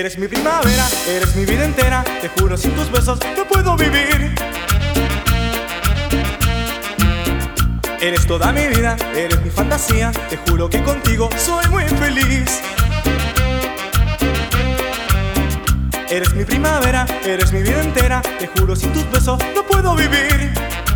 Eres mi primavera, eres mi vida entera. Te juro, sin tus besos no puedo vivir. Eres toda mi vida, eres mi fantasía. Te juro que contigo soy muy feliz. Eres mi primavera, eres mi vida entera. Te juro, sin tus besos no puedo vivir.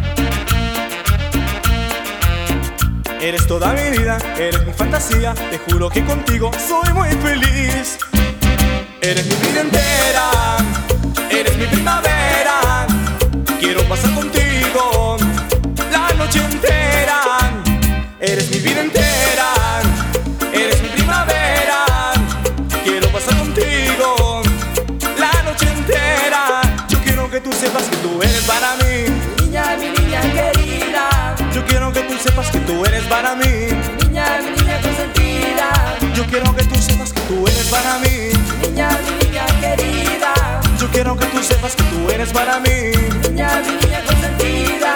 Eres toda mi vida, eres mi fantasía. Te juro que contigo soy muy feliz. Eres mi vida entera, eres mi primavera. Quiero pasar contigo la noche entera. Eres mi vida entera, eres mi primavera. Quiero pasar contigo la noche entera. Yo quiero que tú sepas que tú eres para mí, mi niña querida. yo quiero que tú sepas que tú eres para mí, Mi niña consentida. yo quiero que tú sepas que tú eres para mí, Mi niña querida. yo quiero que tú sepas que tú eres para mí. Mi niña consentida.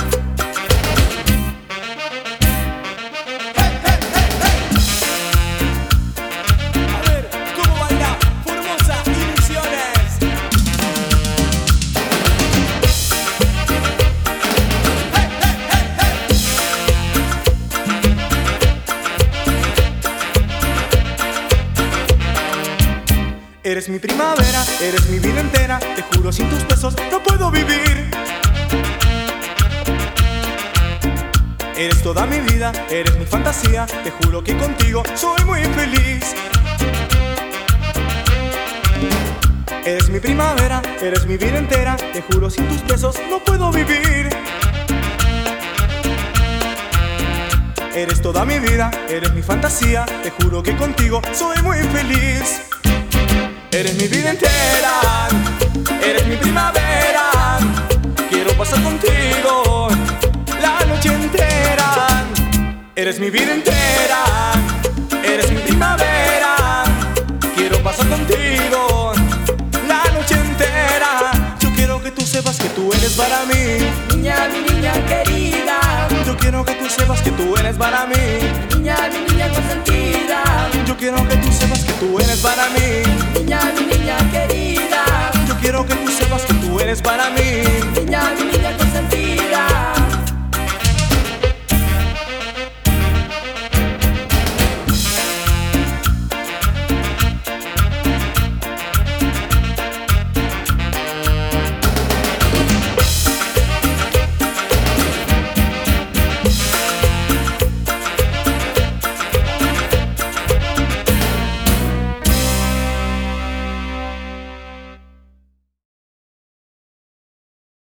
A ver, ¿cómo baila Formosa y Misiones? Eres mi primavera, eres mi vida entera. Te juro, sin tus besos no puedo vivir. Eres toda mi vida, eres mi fantasía. Te juro que contigo soy muy feliz. Eres mi primavera, eres mi vida entera. Te juro, sin tus besos no puedo vivir. Eres toda mi vida, eres mi fantasía. Te juro que contigo soy muy feliz. Eres mi vida entera, eres mi primavera. Quiero pasar contigo la noche entera. Eres mi vida entera, eres mi primavera. Quiero pasar contigo la noche entera. Yo quiero que tú sepas que tú eres para mí, Mi niña querida. yo quiero que tú sepas que tú eres para mí, Mi niña consentida. yo quiero que tú sepas que tú eres para mí, Mi niña querida. yo quiero que tú sepas que tú eres para mí. Mi niña consentida.